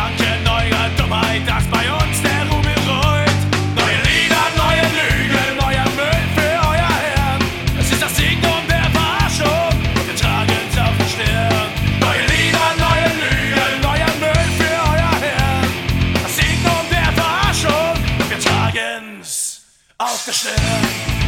danken eurer Dummheit, dass bei uns der Rubel rollt. Neue Lieder, neue Lügen, neuer Müll für euer Hirn. Es ist das Signum der Verarschung und wir tragen's auf der Stirn. Neue Lieder, neue Lügen, neuer Müll für euer Hirn. Das Signum der Verarschung und wir tragen's auf der Stirn.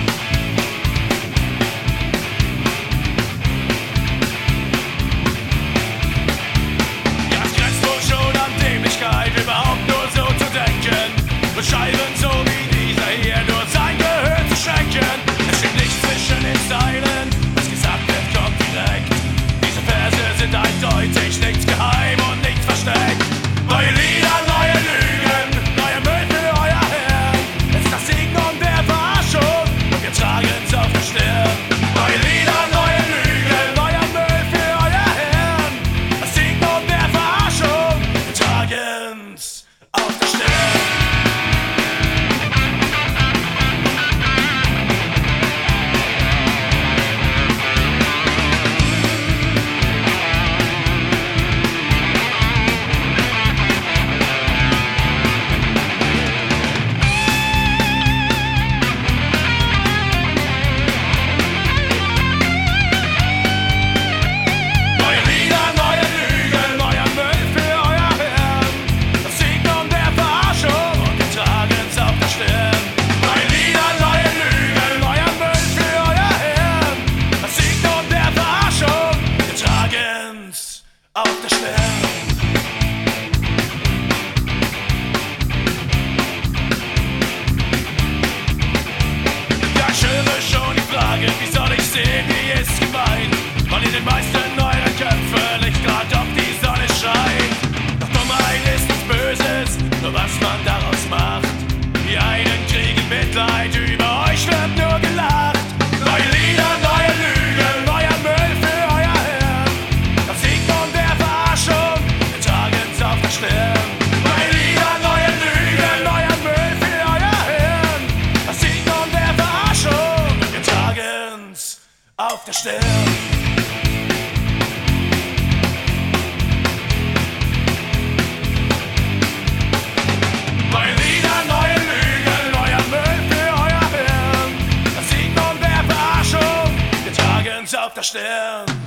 Überhaupt nur so zu denken und Scheiben so wie dieser hier nur sein Gehör zu schenken. Es steht nichts zwischen den Zeilen, was gesagt wird, kommt direkt. Diese Verse sind eindeutig, nichts geheim und nichts versteckt. Neue Lieder, neue Lügen, neuer Müll für euer Hirn. Es ist das Signum der Verarschung und wir tragen's auf der Stirn. Neue Lieder, neue Lügen, neuer Müll für euer Hirn. Das Signum der Verarschung, wir tragen's auf der Stirn. Auf der Stirn. Ja, ich höre schon die Frage, wie soll ich sehen, wie ist gemeint? Weil in den meisten eurer Köpfe nicht grad auf die Sonne scheint. Doch Dummheit ist nichts Böses, nur was man daraus macht. Die einen kriegen Mitleid, über euch wird nur gelacht. Neue Lieder, neue Lügen, neuer Müll für euer Hirn. Das Signum der Verarschung, wir tragen's auf der Stirn. Neue Lieder, neue Lügen, neuer Müll für euer Hirn. Das Signum der Verarschung, wir tragen's auf der Stirn. Neue Lieder, neue Lügen, neuer Müll für euer Hirn. Das Signum der Verarschung, wir tragen's auf der Stirn.